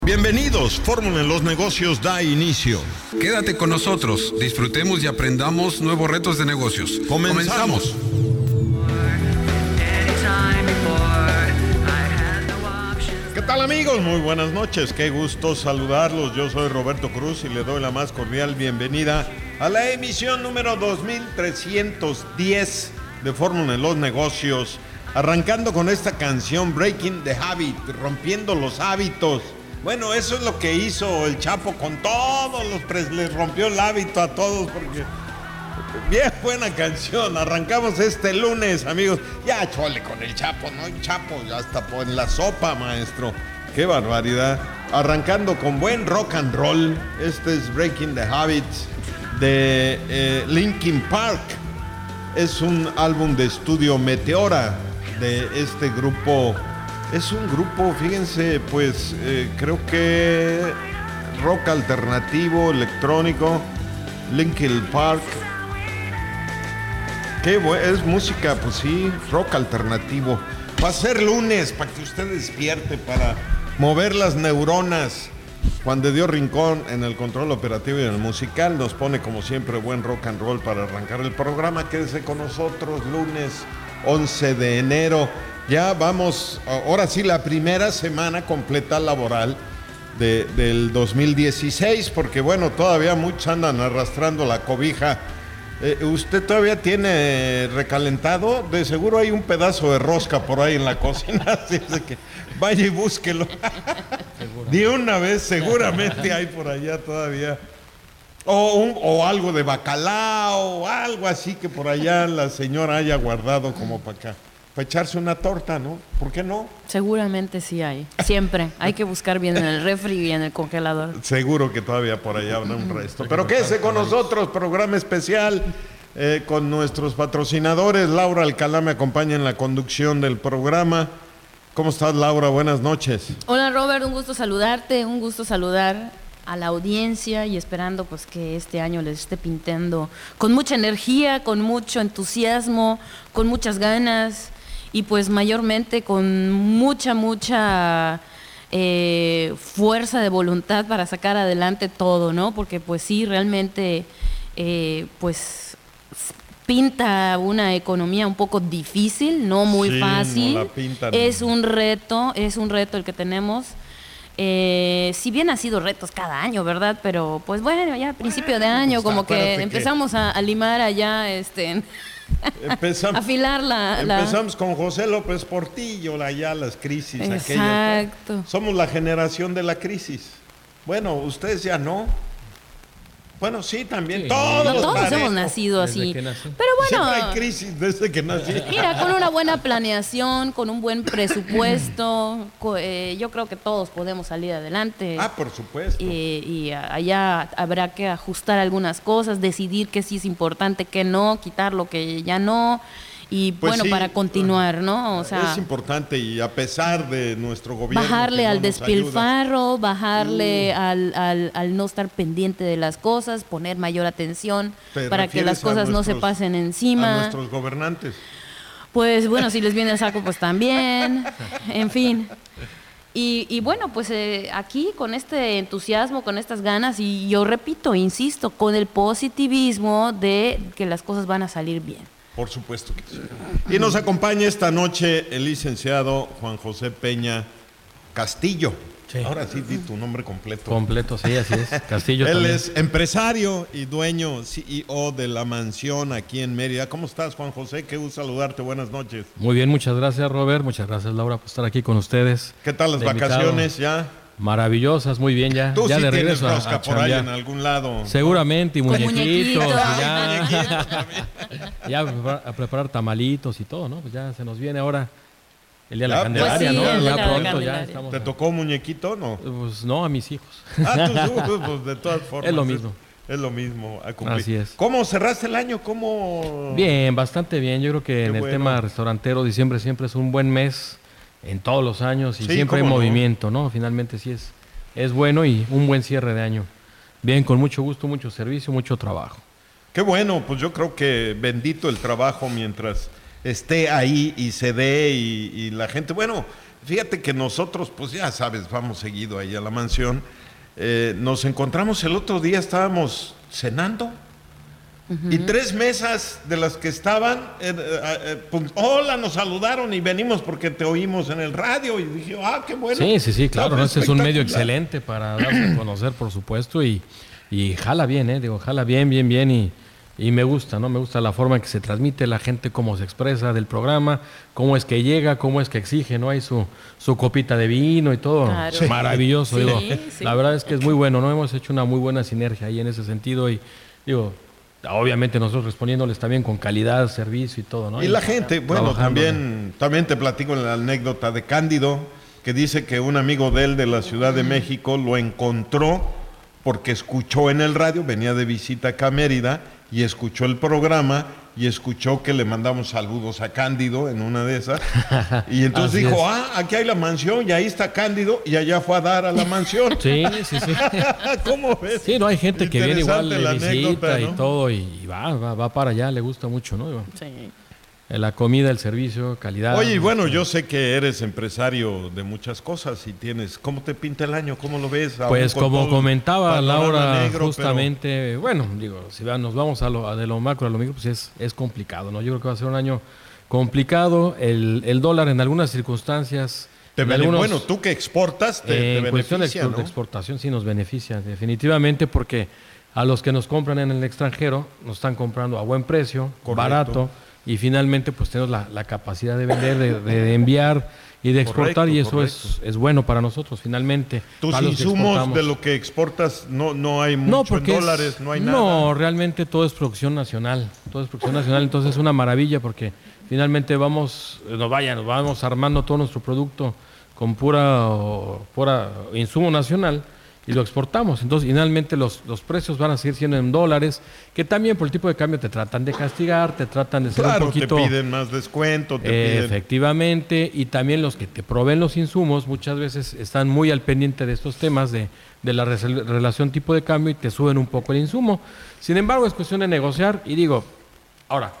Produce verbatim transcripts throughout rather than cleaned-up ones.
Bienvenidos, Fórmula en los Negocios da inicio. Quédate con nosotros, disfrutemos y aprendamos nuevos retos de negocios. Comenzamos. ¿Qué tal, amigos? Muy buenas noches, qué gusto saludarlos. Yo soy Roberto Cruz y le doy la más cordial bienvenida a la emisión número dos mil trescientos diez de Fórmula en los Negocios, arrancando con esta canción Breaking the Habit, rompiendo los hábitos. Bueno, eso es lo que hizo el Chapo con todos los pres, les rompió el hábito a todos, porque bien buena canción. Arrancamos este lunes, amigos. Ya chole con el Chapo, ¿no? El Chapo ya está en la sopa, maestro. Qué barbaridad. Arrancando con buen rock and roll. Este es Breaking the Habit de eh, Linkin Park. Es un álbum de estudio Meteora de este grupo. Es un grupo, fíjense, pues eh, creo que rock alternativo, electrónico, Linkin Park. Qué bueno, es música, pues sí, rock alternativo. Va a ser lunes, para que usted despierte, para mover las neuronas. Juan de Dios Rincón en el control operativo y en el musical nos pone como siempre buen rock and roll para arrancar el programa. Quédese con nosotros, lunes once de enero. Ya vamos, ahora sí, la primera semana completa laboral de, del dos mil dieciséis, porque bueno, todavía muchos andan arrastrando la cobija. Eh, ¿Usted todavía tiene recalentado? De seguro hay un pedazo de rosca por ahí en la cocina, así que vaya y búsquelo. De una vez, seguramente hay por allá todavía. O, un, o algo de bacalao, algo así que por allá la señora haya guardado como para acá. Para echarse una torta, ¿no? ¿Por qué no? Seguramente sí hay. Siempre. Hay que buscar bien en el refri y en el congelador. Seguro que todavía por allá habrá un resto. Pero quédese con nosotros, programa especial eh, con nuestros patrocinadores. Laura Alcalá me acompaña en la conducción del programa. ¿Cómo estás, Laura? Buenas noches. Hola, Robert. Un gusto saludarte. Un gusto saludar a la audiencia y esperando pues que este año les esté pintando con mucha energía, con mucho entusiasmo, con muchas ganas. Y pues mayormente con mucha, mucha eh, fuerza de voluntad para sacar adelante todo, ¿no? Porque pues sí, realmente eh, pues pinta una economía un poco difícil, no muy sí, fácil. No la pintan. Es un reto, es un reto el que tenemos. Eh, si bien ha sido retos cada año, ¿verdad? Pero pues bueno, ya a principio de año como que empezamos que... a, a limar allá, este... Empezamos, afilar la, la... Empezamos con José López Portillo, allá las crisis. Exacto. Aquellas. Somos la generación de la crisis. Bueno, ustedes ya no. Bueno, sí, también. Sí, todos no, todos parejo. hemos nacido así. Pero bueno. Siempre hay crisis desde que nací. Mira, con una buena planeación, con un buen presupuesto, eh, yo creo que todos podemos salir adelante. Ah, por supuesto. Y, y allá habrá que ajustar algunas cosas, decidir qué sí es importante, qué no, quitar lo que ya no. Y pues bueno, sí, para continuar, ¿no? O sea, es importante y a pesar de nuestro gobierno. Bajarle al no despilfarro, bajarle mm. al, al, al no estar pendiente de las cosas, poner mayor atención para que las cosas nuestros, no se pasen encima. A nuestros gobernantes. Pues bueno, si les viene el saco, pues también. En fin. Y, y bueno, pues eh, aquí con este entusiasmo, con estas ganas, y yo repito, insisto, con el positivismo de que las cosas van a salir bien. Por supuesto que sí. Y nos acompaña esta noche el licenciado Juan José Peña Castillo. Sí. Ahora sí di tu nombre completo. Completo, sí, así es. Castillo Él también. es empresario y dueño, C E O de La Mansión aquí en Mérida. ¿Cómo estás, Juan José? Qué gusto saludarte. Buenas noches. Muy bien, muchas gracias, Robert. Muchas gracias, Laura, por estar aquí con ustedes. ¿Qué tal las vacaciones ya? Maravillosas, muy bien ya. Tú ya sí de tienes regreso rosca a, a por ahí en algún lado. Seguramente, y muñequitos. muñequitos. Ya, ya a, preparar, a preparar tamalitos y todo, ¿no? Pues ya se nos viene ahora el día de la Candelaria, pues sí, ¿no? Ya la pronto ya estamos. ¿Te tocó muñequito no? Pues no, a mis hijos. Ah, tú, pues de todas formas. Es lo mismo. Es, es lo mismo a cumplir. Así es. ¿Cómo cerraste el año? ¿Cómo? Bien, bastante bien. Yo creo que Qué en bueno. el tema restaurantero diciembre siempre es un buen mes en todos los años y sí, siempre hay no? movimiento, ¿no? Finalmente sí es. Es bueno y un buen cierre de año. Bien, con mucho gusto, mucho servicio, mucho trabajo. Qué bueno, pues yo creo que bendito el trabajo mientras esté ahí y se dé y, y la gente... Bueno, fíjate que nosotros, pues ya sabes, vamos seguido ahí a la mansión. Eh, nos encontramos el otro día, estábamos cenando. Uh-huh. Y tres mesas de las que estaban, eh, eh, pues, hola, nos saludaron y venimos porque te oímos en el radio. Y dije, ah, qué bueno. Sí, sí, sí, claro, ¿no? Este es un medio excelente para darse a conocer, por supuesto, y, y jala bien, ¿eh? Digo, jala bien, bien, bien, y, y me gusta, ¿no? Me gusta la forma en que se transmite, la gente cómo se expresa del programa, cómo es que llega, cómo es que exige, ¿no? Hay su, su copita de vino y todo. Claro. Sí. Maravilloso, sí, digo. Sí. La verdad es que es muy bueno, ¿no? Hemos hecho una muy buena sinergia ahí en ese sentido y, digo... Obviamente nosotros respondiéndoles también con calidad, servicio y todo, ¿no? Y la gente, bueno, también, también te platico la anécdota de Cándido, que dice que un amigo de él de la Ciudad de México lo encontró porque escuchó en el radio, venía de visita acá a Mérida, y escuchó el programa, y escuchó que le mandamos saludos a Cándido en una de esas, y entonces dijo, es. ah, aquí hay la mansión, y ahí está Cándido, y allá fue a dar a la mansión. Sí, sí, sí. ¿Cómo ves? Sí, no, hay gente que viene igual, le visita, ¿no? Y todo, y va, va, va para allá, le gusta mucho, ¿no? Sí. La comida, el servicio, calidad. Oye, y bueno, yo sé que eres empresario de muchas cosas y tienes... ¿Cómo te pinta el año? ¿Cómo lo ves? Pues como comentaba Laura, negro, justamente, pero... bueno, digo, si nos vamos a lo, a de lo macro a lo micro, pues es, es complicado, ¿no? Yo creo que va a ser un año complicado. El, el dólar en algunas circunstancias... Te en algunos, bueno, tú que exportas, te, eh, te en cuestión de, export, ¿no? de exportación sí nos beneficia, definitivamente, porque a los que nos compran en el extranjero nos están comprando a buen precio, correcto, barato, y finalmente pues tenemos la, la capacidad de vender, de, de enviar y de exportar, correcto, y eso es, es bueno para nosotros finalmente. Tus insumos de lo que exportas no, no hay mucho, no, porque en dólares, es, no hay nada. No, realmente todo es producción nacional, todo es producción nacional, entonces es una maravilla porque finalmente vamos, nos vaya, nos vamos armando todo nuestro producto con pura, pura insumo nacional y lo exportamos. Entonces, finalmente los, los precios van a seguir siendo en dólares, que también por el tipo de cambio te tratan de castigar, te tratan de ser claro, un poquito... te piden más descuento, te eh, piden... Efectivamente, y también los que te proveen los insumos muchas veces están muy al pendiente de estos temas de, de la resel- relación tipo de cambio y te suben un poco el insumo. Sin embargo, es cuestión de negociar y digo, ahora,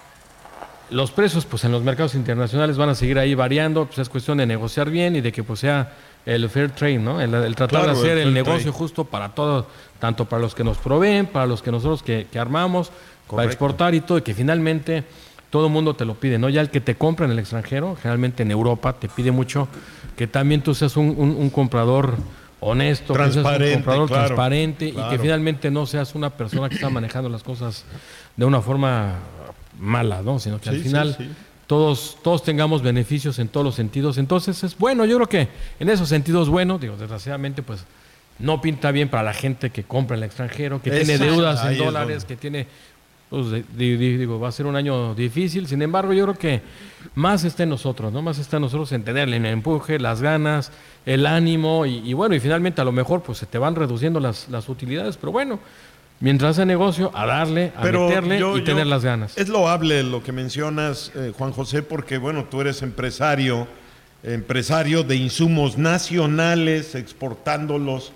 los precios pues en los mercados internacionales van a seguir ahí variando, pues es cuestión de negociar bien y de que pues sea el fair trade, ¿no? El, el tratar claro, de hacer el, el negocio trade. Justo para todos, tanto para los que nos proveen, para los que nosotros que, que armamos, correcto, para exportar y todo, y que finalmente todo el mundo te lo pide, ¿no? Ya el que te compra en el extranjero, generalmente en Europa, te pide mucho que también tú seas un, un, un comprador honesto, que seas un comprador claro, transparente claro. Y que finalmente no seas una persona que está manejando las cosas de una forma mala, ¿no? Sino que sí, al final... Sí, sí. Todos, todos tengamos beneficios en todos los sentidos. Entonces es bueno, yo creo que en esos sentidos bueno, digo, desgraciadamente pues no pinta bien para la gente que compra en el extranjero, que Esa, tiene deudas en dólares, que tiene, pues, digo, va a ser un año difícil. Sin embargo, yo creo que más está en nosotros, ¿no? Más está en nosotros en tener el empuje, las ganas, el ánimo y, y bueno, y finalmente a lo mejor pues se te van reduciendo las, las utilidades, pero bueno, mientras hace negocio, a darle, a Pero meterle yo, y tener yo, las ganas. Es loable lo que mencionas, eh, Juan José, porque bueno, tú eres empresario, empresario de insumos nacionales, exportándolos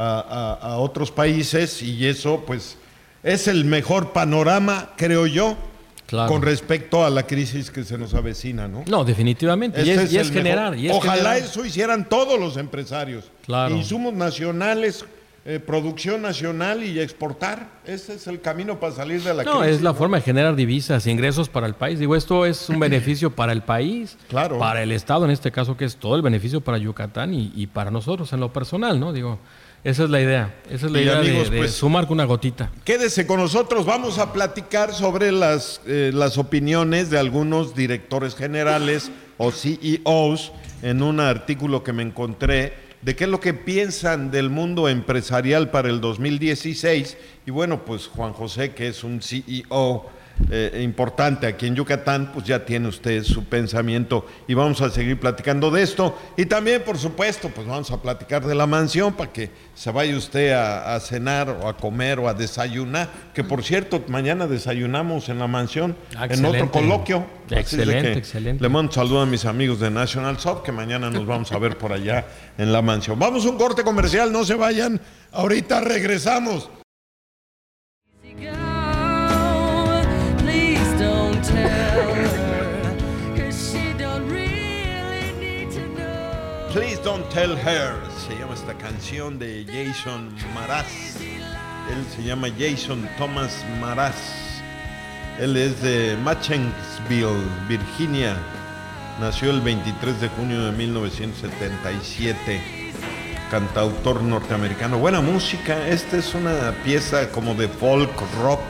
a, a, a otros países, y eso pues es el mejor panorama, creo yo, claro, con respecto a la crisis que se nos avecina, ¿no? No, definitivamente, y es, es, y es generar. Y es Ojalá generar. Eso hicieran todos los empresarios. Claro. Insumos nacionales, Eh, producción nacional y exportar. Ese es el camino para salir de la no, crisis. Es la ¿no? forma de generar divisas, ingresos para el país. Digo, esto es un beneficio para el país, claro, para el Estado, en este caso, que es todo el beneficio para Yucatán y, y para nosotros en lo personal, ¿no? Digo, esa es la idea. Esa es la y idea amigos, de, de pues, sumar con una gotita. Quédese con nosotros. Vamos a platicar sobre las, eh, las opiniones de algunos directores generales o C E Os en un artículo que me encontré de qué es lo que piensan del mundo empresarial para el dos mil dieciséis. Y bueno, pues Juan José, que es un C E O eh, importante aquí en Yucatán, pues ya tiene usted su pensamiento y vamos a seguir platicando de esto. Y también, por supuesto, pues vamos a platicar de la mansión para que se vaya usted a, a cenar o a comer o a desayunar, que por cierto, mañana desayunamos en la mansión, ah, en otro coloquio. Excelente, excelente. Le mando un saludo a mis amigos de National Soft, que mañana nos vamos a ver por allá en la mansión. Vamos a un corte comercial, no se vayan, ahorita regresamos. Please Don't Tell Her, se llama esta canción de Jason Mraz. Él se llama Jason Thomas Mraz. Él es de Mechanicsville, Virginia. Nació el veintitrés de junio de mil novecientos setenta y siete. Cantautor norteamericano. Buena música. Esta es una pieza como de folk rock.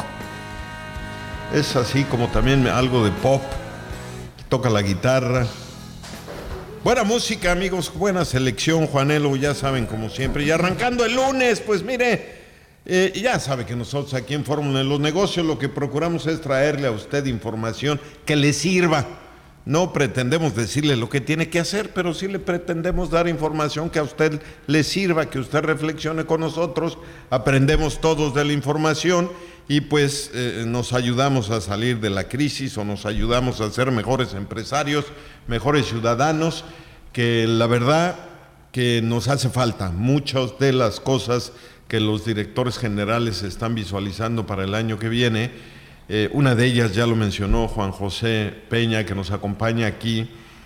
Es así como también algo de pop. Toca la guitarra. Buena música, amigos. Buena selección, Juanelo. Ya saben, como siempre. Y arrancando el lunes, pues mire, eh, ya sabe que nosotros aquí en Fórmula de los Negocios lo que procuramos es traerle a usted información que le sirva. No pretendemos decirle lo que tiene que hacer, pero sí le pretendemos dar información que a usted le sirva, que usted reflexione con nosotros, aprendemos todos de la información y pues eh, nos ayudamos a salir de la crisis o nos ayudamos a ser mejores empresarios, mejores ciudadanos, que la verdad que nos hace falta. Muchas de las cosas que los directores generales están visualizando para el año que viene, Eh, una de ellas ya lo mencionó Juan José Peña, que nos acompaña aquí,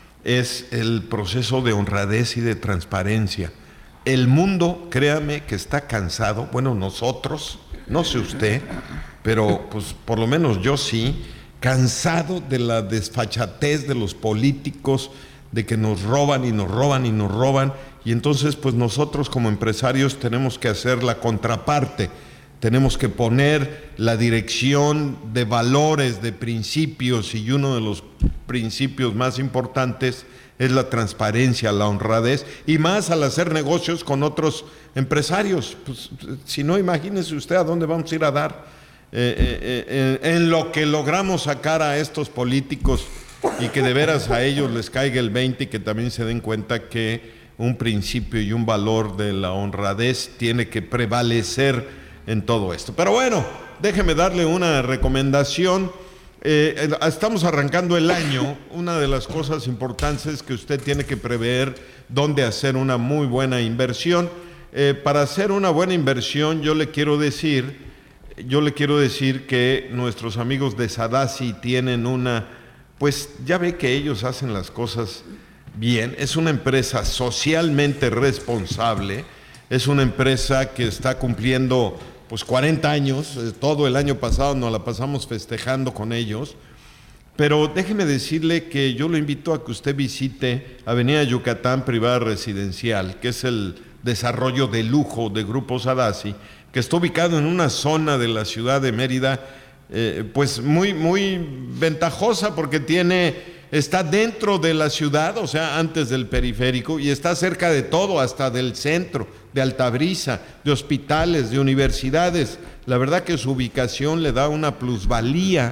es el proceso de honradez y de transparencia. El mundo, créame, que está cansado, bueno, nosotros, no sé usted, pero pues por lo menos yo sí, cansado de la desfachatez de los políticos, de que nos roban y nos roban y nos roban, y entonces pues nosotros como empresarios tenemos que hacer la contraparte. Tenemos que poner la dirección de valores, de principios, y uno de los principios más importantes es la transparencia, la honradez, y más al hacer negocios con otros empresarios. Pues, si no, imagínese usted a dónde vamos a ir a dar. Eh, eh, eh, en lo que logramos sacar a estos políticos y que de veras a ellos les caiga el veinte y que también se den cuenta que un principio y un valor de la honradez tiene que prevalecer en todo esto. Pero bueno, déjeme darle una recomendación. Eh, estamos arrancando el año. Una de las cosas importantes es que usted tiene que prever dónde hacer una muy buena inversión. Eh, para hacer una buena inversión, yo le quiero decir, yo le quiero decir que nuestros amigos de Sadasi tienen una, pues ya ve que ellos hacen las cosas bien. Es una empresa socialmente responsable. Es una empresa que está cumpliendo pues cuarenta años, todo el año pasado nos la pasamos festejando con ellos, pero déjeme decirle que yo lo invito a que usted visite Avenida Yucatán Privada Residencial, que es el desarrollo de lujo de Grupo Sadasi, que está ubicado en una zona de la ciudad de Mérida, eh, pues muy, muy ventajosa porque tiene... Está dentro de la ciudad, o sea, antes del periférico, y está cerca de todo, hasta del centro, de Altabrisa, de hospitales, de universidades. La verdad que su ubicación le da una plusvalía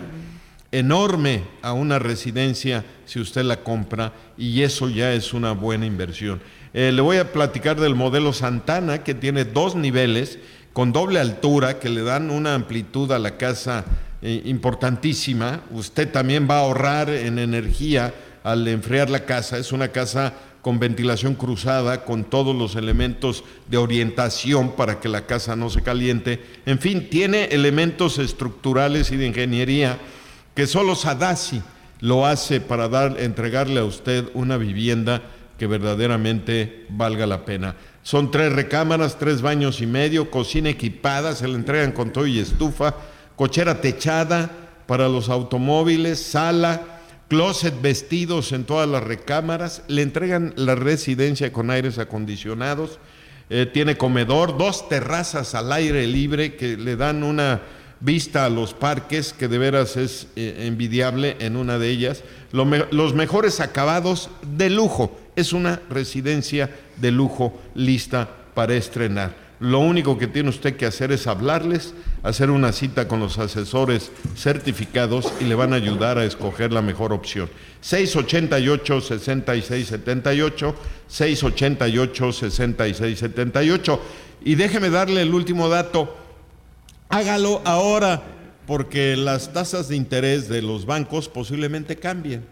enorme a una residencia si usted la compra, y eso ya es una buena inversión. Eh, le voy a platicar del modelo Santana, que tiene dos niveles, con doble altura, que le dan una amplitud a la casa Eh, importantísima. Usted también va a ahorrar en energía al enfriar la casa. Es una casa con ventilación cruzada, con todos los elementos de orientación para que la casa no se caliente. En fin, tiene elementos estructurales y de ingeniería que solo Sadasi lo hace para dar, entregarle a usted una vivienda que verdaderamente valga la pena. Son tres recámaras, tres baños y medio, cocina equipada, se le entregan con todo y estufa, cochera techada para los automóviles, sala, closet vestidos en todas las recámaras, le entregan la residencia con aires acondicionados, eh, tiene comedor, dos terrazas al aire libre que le dan una vista a los parques que de veras es eh, envidiable en una de ellas, Lo me, los mejores acabados de lujo, es una residencia de lujo lista para estrenar. Lo único que tiene usted que hacer es hablarles, hacer una cita con los asesores certificados y le van a ayudar a escoger la mejor opción. seis ochenta y ocho, sesenta y seis setenta y ocho, seis ochenta y ocho, sesenta y seis setenta y ocho. Y déjeme darle el último dato. Hágalo ahora, porque las tasas de interés de los bancos posiblemente cambien.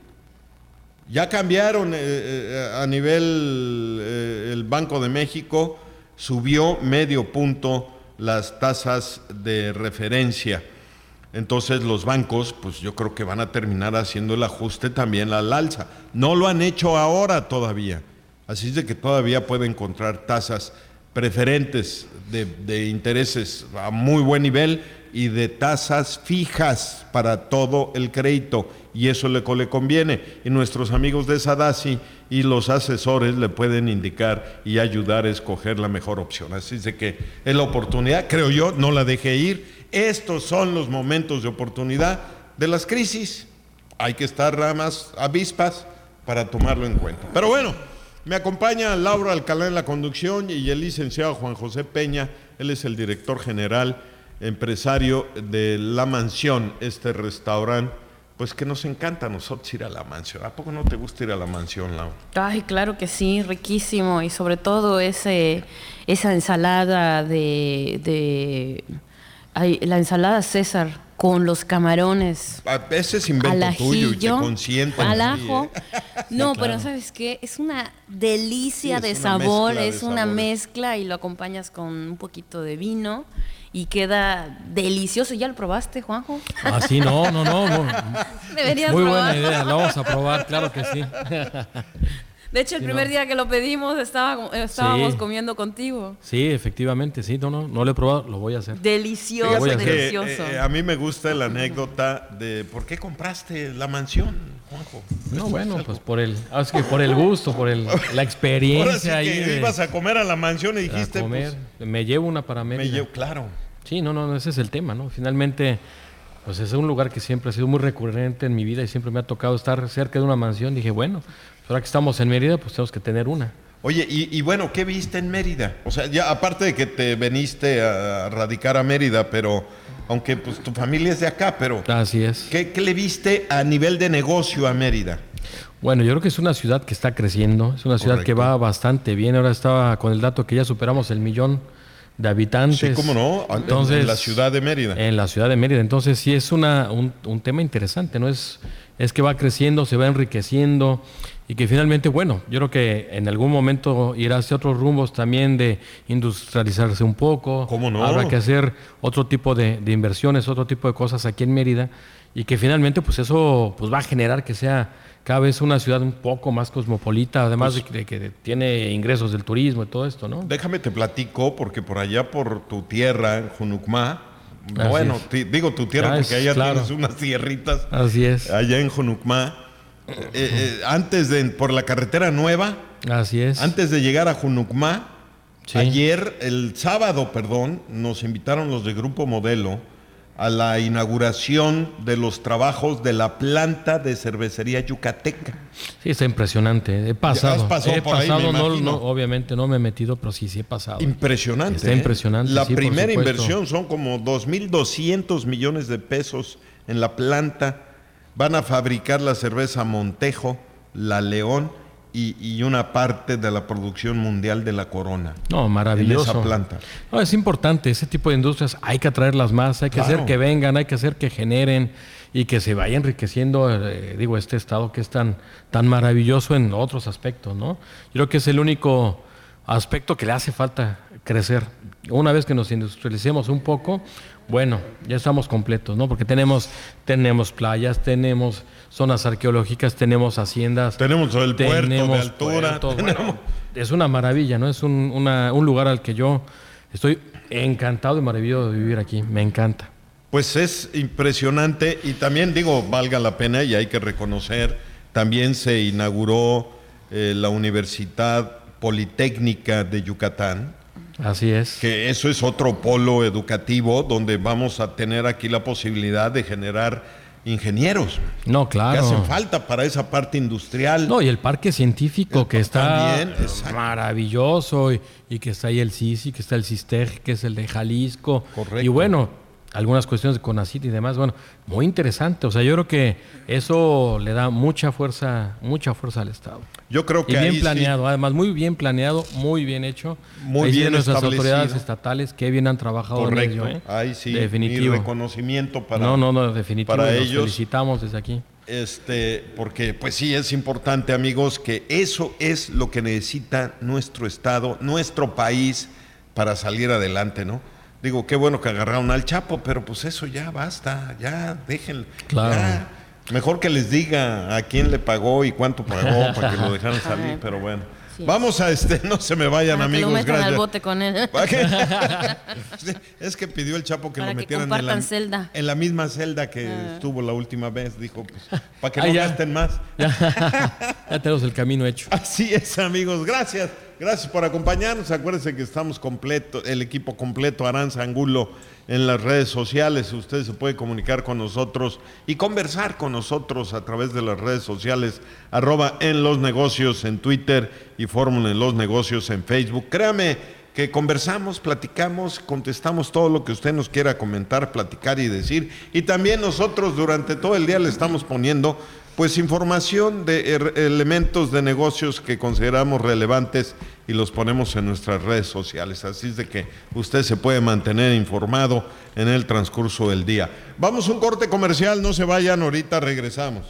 Ya cambiaron eh, a nivel eh, el Banco de México, subió medio punto las tasas de referencia. Entonces los bancos, pues yo creo que van a terminar haciendo el ajuste también al alza. No lo han hecho ahora todavía. Así es de que todavía puede encontrar tasas preferentes de, de intereses a muy buen nivel y de tasas fijas para todo el crédito, y eso le, le conviene. Y nuestros amigos de Sadasi y los asesores le pueden indicar y ayudar a escoger la mejor opción. Así es de que es la oportunidad, creo yo, no la deje ir. Estos son los momentos de oportunidad de las crisis. Hay que estar nada más avispas para tomarlo en cuenta. Pero bueno, me acompaña Laura Alcalá en la conducción y el licenciado Juan José Peña. Él es el director general, empresario de La Mansión, este restaurante, pues que nos encanta a nosotros ir a La Mansión. ¿A poco no te gusta ir a La Mansión, Laura? Ay, claro que sí, riquísimo. Y sobre todo ese, esa ensalada de... de ay, la ensalada César con los camarones. A veces invento al tuyo y te ajillo, consienten. al así, ajo. ¿eh? No, Sí, pero claro. ¿sabes qué? Es una delicia Sí, es de una sabor, mezcla de es una sabores. mezcla y lo acompañas con un poquito de vino y queda delicioso. ¿Ya lo probaste, Juanjo? Ah, sí, no, no, no. no. Deberías Muy probar. buena idea, lo vamos a probar, claro que sí. De hecho, el Sí, primer no. día que lo pedimos estaba, estábamos Sí. comiendo contigo. Sí, efectivamente, sí, no, no, no lo he probado, lo voy a hacer. Delicioso, voy a Fíjate hacer. que, delicioso. eh, a mí me gusta la anécdota de ¿por qué compraste La Mansión, Juanjo? No, bueno, pues por el, ah, es que por el gusto, por el, la experiencia Ahora sí ahí que de, ibas a comer a La Mansión y a dijiste, comer. pues, Me llevo una para me Mérida. llevo, claro. Sí, no, no, no, ese es el tema, ¿no? Finalmente, pues es un lugar que siempre ha sido muy recurrente en mi vida y siempre me ha tocado estar cerca de una mansión. Dije, bueno, ahora que estamos en Mérida, pues tenemos que tener una. Oye, y, y bueno, ¿qué viste en Mérida? O sea, ya aparte de que te veniste a radicar a Mérida, pero aunque pues tu familia es de acá, pero Así es. ¿qué, qué le viste a nivel de negocio a Mérida? Bueno, yo creo que es una ciudad que está creciendo, es una ciudad Correcto. que va bastante bien. Ahora estaba con el dato que ya superamos el millón de habitantes. Sí, cómo no, en- Entonces, en la ciudad de Mérida. En la ciudad de Mérida. Entonces sí es una, un, un tema interesante, ¿no? Es, es que va creciendo, se va enriqueciendo y que finalmente, bueno, yo creo que en algún momento irá hacia otros rumbos también de industrializarse un poco. ¿Cómo no? Habrá que hacer otro tipo de, de inversiones, otro tipo de cosas aquí en Mérida y que finalmente pues eso pues va a generar que sea cada vez una ciudad un poco más cosmopolita, además Pues, de, que, de que tiene ingresos del turismo y todo esto, ¿no? Déjame te platico, porque por allá por tu tierra, en Junucmá, Así bueno, es. ti- digo tu tierra Ah, porque es, allá claro. tienes unas tierritas, Así es, allá en Junucmá, eh, eh, antes de, por la carretera nueva, así es. antes de llegar a Junucmá, Sí. ayer, el sábado, perdón, nos invitaron los de Grupo Modelo a la inauguración de los trabajos de la planta de cervecería yucateca. Sí, está impresionante. He pasado. has pasado he por ahí, pasado, me no, imagino. no, obviamente no me he metido, pero sí, sí he pasado. Impresionante. Está ¿eh? impresionante, La sí, por primera supuesto. inversión son como dos mil doscientos millones de pesos en la planta. Van a fabricar la cerveza Montejo, la León y, y una parte de la producción mundial de la Corona. No, maravilloso. En esa planta. No, es importante, ese tipo de industrias hay que atraerlas más, hay que Claro. hacer que vengan, hay que hacer que generen y que se vaya enriqueciendo, eh, digo, este estado que es tan, tan maravilloso en otros aspectos, ¿no? Yo creo que es el único aspecto que le hace falta crecer. Una vez que nos industrialicemos un poco, bueno, ya estamos completos, ¿no? Porque tenemos, tenemos playas, tenemos zonas arqueológicas, tenemos haciendas. Tenemos el puerto de tenemos altura. puertos, tenemos- bueno, es una maravilla, ¿no? Es un, una- un lugar al que yo estoy encantado y maravilloso de vivir aquí. Me encanta. Pues es impresionante y también digo, valga la pena y hay que reconocer, también se inauguró eh, la Universidad Politécnica de Yucatán, Así es. que eso es otro polo educativo donde vamos a tener aquí la posibilidad de generar ingenieros No, que claro. hacen falta para esa parte industrial. No, y el parque científico El que pa- está también, eh, exacto. maravilloso y, y que está ahí el CICI, que está el CISTEG, que es el de Jalisco. Correcto. Y bueno, algunas cuestiones de CONACYT y demás, bueno, muy interesante. O sea, yo creo que eso le da mucha fuerza, mucha fuerza al Estado. Yo creo que Y ahí bien sí- planeado, además muy bien planeado, muy bien hecho. Muy Ahí sí, bien nuestras establecido. autoridades estatales que bien han trabajado en correcto. ello, ¿eh? Ahí sí, Definitivo. mi reconocimiento para no, no, no, definitivo. para los ellos. felicitamos desde aquí. Este, porque pues sí es importante, amigos, que eso es lo que necesita nuestro estado, nuestro país para salir adelante, ¿no? Digo, qué bueno que agarraron al Chapo, pero pues eso ya basta, ya déjenlo. Claro. Ya. Mejor que les diga a quién le pagó y cuánto pagó para que lo dejaran salir, pero bueno. Así es. Vamos a este, no se me vayan, Para que amigos, lo metan gracias. al bote con él. ¿Para qué? Es que pidió el Chapo que Para lo que metieran en compartan la, celda. en la misma celda que Ah. estuvo la última vez, dijo, pues, para que Ah, no ya. gasten más. Ya, ya tenemos el camino hecho. Así es, amigos, gracias. Gracias por acompañarnos. Acuérdense que estamos completo, el equipo completo, Aranza Angulo, en las redes sociales. Usted se puede comunicar con nosotros y conversar con nosotros a través de las redes sociales, arroba en los negocios en Twitter y Fórmula en los negocios en Facebook. Créame que conversamos, platicamos, contestamos todo lo que usted nos quiera comentar, platicar y decir. Y también nosotros durante todo el día le estamos poniendo pues información de er- elementos de negocios que consideramos relevantes y los ponemos en nuestras redes sociales. Así es de que usted se puede mantener informado en el transcurso del día. Vamos a un corte comercial, no se vayan, ahorita regresamos.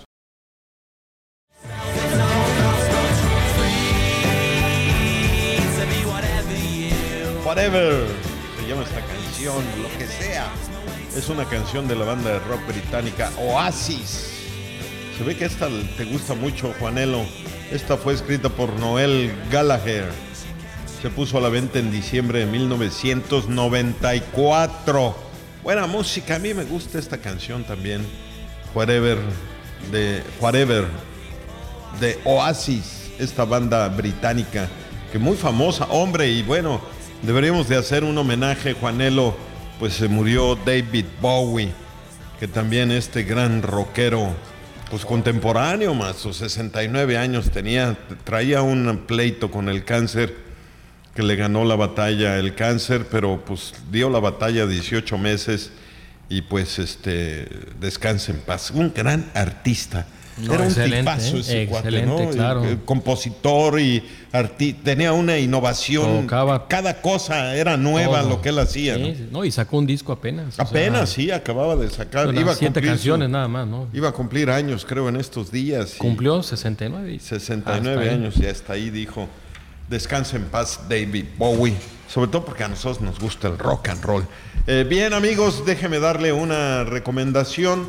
Whatever se llama esta canción, lo que sea. Es una canción de la banda de rock británica Oasis. Se ve que esta te gusta mucho, Juanelo. Esta fue escrita por Noel Gallagher. Se puso a la venta en diciembre de mil novecientos noventa y cuatro. Buena música, a mí me gusta esta canción también. Whatever de Whatever de Oasis, esta banda británica que muy famosa, hombre, y bueno, deberíamos de hacer un homenaje, Juanelo, pues se murió David Bowie, que también este gran rockero, pues contemporáneo, más sus sesenta y nueve años tenía, traía un pleito con el cáncer, que le ganó la batalla el cáncer, pero pues dio la batalla dieciocho meses y pues este descanse en paz. Un gran artista. No, Era un excelente, tipazo ¿eh? ese cuate, Excelente, ¿no? claro. El, el compositor y arti- tenía una innovación. Tocaba Cada cosa era nueva todo. lo que él hacía, Sí, ¿no? sí. No, y sacó un disco apenas. o Apenas, sea, sí, acababa de sacar. unas Iba a siete cumplir canciones su- nada más, ¿no? Iba a cumplir años, creo, en estos días. y Cumplió sesenta y nueve. y- sesenta y nueve hasta ahí. años, y hasta ahí dijo, descansa en paz David Bowie. Sobre todo porque a nosotros nos gusta el rock and roll. Eh, bien, amigos, déjeme darle una recomendación,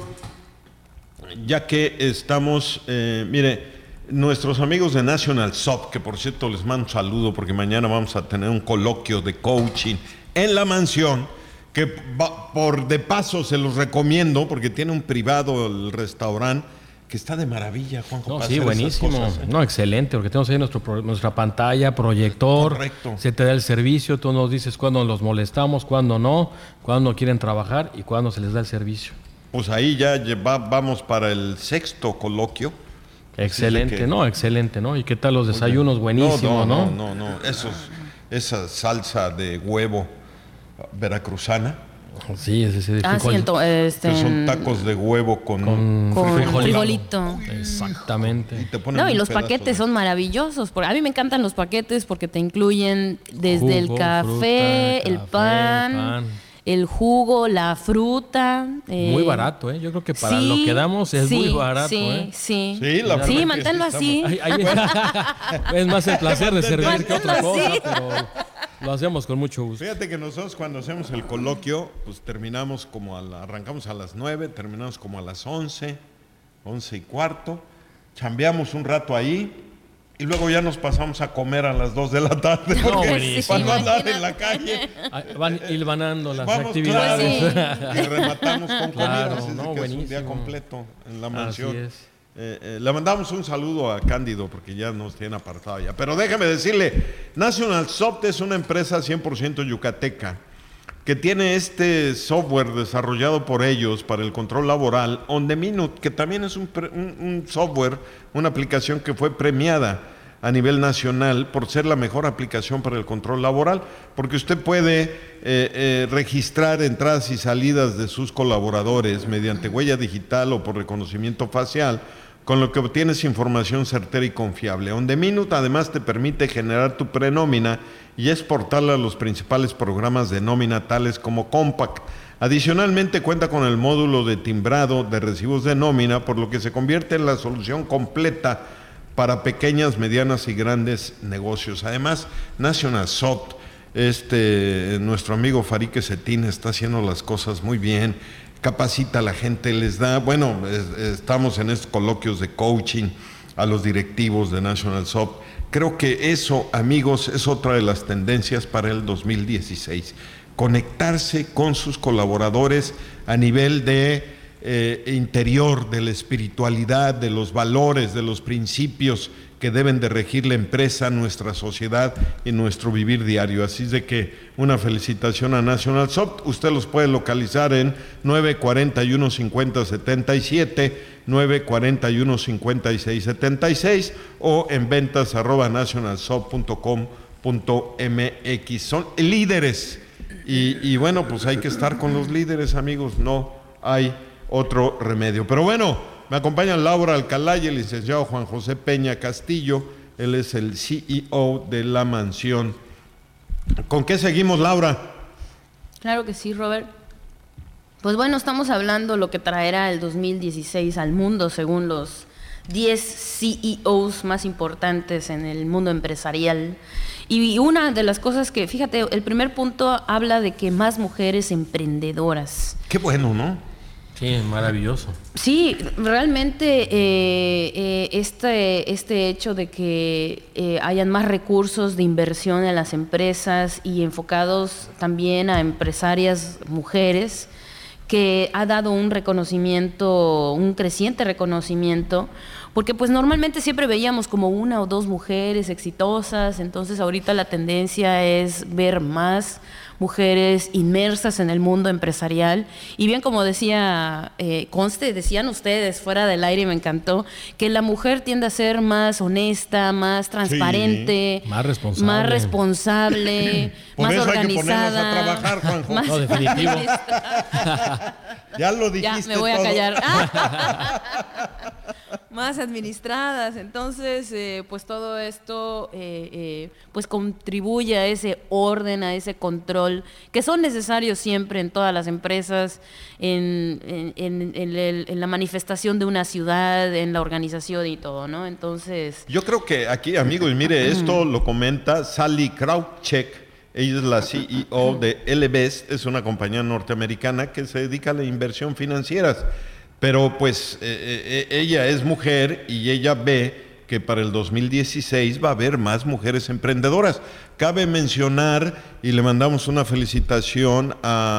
ya que estamos, eh, mire, nuestros amigos de National Soft, que por cierto les mando un saludo porque mañana vamos a tener un coloquio de coaching en la mansión, que va- por de paso se los recomiendo porque tiene un privado el restaurante que está de maravilla, Juanjo. No, para sí, hacer esas buenísimo. cosas, ¿eh? No, excelente, porque tenemos ahí nuestro, pro- nuestra pantalla, proyector. Correcto. Se te da el servicio, tú nos dices cuándo los molestamos, cuándo no, cuándo quieren trabajar y cuándo se les da el servicio. Pues ahí ya lleva- vamos para el sexto coloquio. Excelente, que- ¿no? Excelente, ¿no? ¿Y qué tal los desayunos? Buenísimo, no, ¿no? No, no, no, esos, esa salsa de huevo veracruzana, Sí, ese sí. Ah, sí, frijol- el to- este, que son tacos de huevo con... con con frijolito. frijolito. y Exactamente. te ponen No, y un los pedazo paquetes de- son maravillosos. porque A mí me encantan los paquetes porque te incluyen desde el Jugo, café, fruta, el café, pan, pan. el jugo, la fruta. eh, Muy barato, ¿eh? Yo creo que para sí, lo que damos es sí, muy barato, sí, ¿eh? Sí, Sí, la verdad Sí, que manténlo sí así. Ay, ay, es más el placer de servir que otra Manténlo cosa, así. pero lo hacemos con mucho gusto. Fíjate que nosotros cuando hacemos el coloquio, pues terminamos como a la- arrancamos a las nueve, terminamos como a las once, once y cuarto, chambeamos un rato ahí y luego ya nos pasamos a comer a las dos de la tarde No, porque buenísimo. para no andar Imagínate. en la calle. Ay, van hilvanando las Vamos, actividades. claro, y rematamos con Claro, comidas, es no, que es un día buenísimo. completo en la Así mansión. es. Eh, eh, le mandamos un saludo a Cándido porque ya nos tiene apartado ya. Pero déjame decirle, National Soft es una empresa cien por ciento yucateca que tiene este software desarrollado por ellos para el control laboral, On The Minute, que también es un, pre- un- un software, una aplicación que fue premiada a nivel nacional por ser la mejor aplicación para el control laboral, porque usted puede eh, eh, registrar entradas y salidas de sus colaboradores mediante huella digital o por reconocimiento facial, con lo que obtienes información certera y confiable. On The Minute además te permite generar tu prenómina y exportarla a los principales programas de nómina tales como Compact. Adicionalmente cuenta con el módulo de timbrado de recibos de nómina, por lo que se convierte en la solución completa para pequeñas, medianas y grandes negocios. Además, National Soft, este, nuestro amigo Farique Cetín está haciendo las cosas muy bien, capacita a la gente, les da, bueno, es- estamos en estos coloquios de coaching a los directivos de National Soft, Creo que eso, amigos, es otra de las tendencias para el dos mil dieciséis. Conectarse con sus colaboradores a nivel de eh, interior, de la espiritualidad, de los valores, de los principios que deben de regir la empresa, nuestra sociedad y nuestro vivir diario. Así es de que una felicitación a National Soft. Usted los puede localizar en nueve cuarenta y uno cincuenta setenta y siete, nueve cuarenta y uno cincuenta y seis setenta y seis o en ventas arroba nationalsoft punto com punto m x. Son líderes y, y bueno, pues hay que estar con los líderes, amigos, no hay otro remedio. Pero bueno, me acompañan Laura Alcalá y el licenciado Juan José Peña Castillo. Él es el C E O de La Mansión. ¿Con qué seguimos, Laura? Claro que sí, Robert. Pues bueno, estamos hablando lo que traerá el dos mil dieciséis al mundo según los diez C E Os más importantes en el mundo empresarial. Y una de las cosas que, fíjate, el primer punto habla de que más mujeres emprendedoras. Qué bueno, ¿no? Sí, maravilloso. Sí, realmente eh, eh, este, este hecho de que eh, hayan más recursos de inversión en las empresas y enfocados también a empresarias mujeres, que ha dado un reconocimiento, un creciente reconocimiento, porque pues normalmente siempre veíamos como una o dos mujeres exitosas, entonces ahorita la tendencia es ver más mujeres inmersas en el mundo empresarial. Y bien, como decía, eh, conste, decían ustedes fuera del aire y me encantó, que la mujer tiende a ser más honesta, más transparente, sí, más responsable, más, responsable, más eso organizada. Hay que ponernos a trabajar, Juanjo. Más no, definitivo. Ya lo dijiste. Ya, me voy todo. a callar. Más administradas. Entonces, eh, pues todo esto eh, eh, pues contribuye a ese orden, a ese control, que son necesarios siempre en todas las empresas, en, en, en, en, el, en la manifestación de una ciudad, en la organización y todo, ¿no? Entonces... Yo creo que aquí, amigos, mire, esto lo comenta Sally Krautchek. Ella es la C E O de Ellevest, es una compañía norteamericana que se dedica a la inversión financiera. Pero pues eh, eh, ella es mujer y ella ve que para el dos mil dieciséis va a haber más mujeres emprendedoras. Cabe mencionar, y le mandamos una felicitación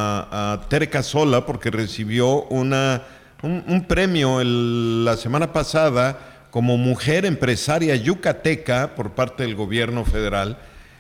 a, a Tere Casola porque recibió una, un, un premio el, la semana pasada como mujer empresaria yucateca por parte del gobierno federal.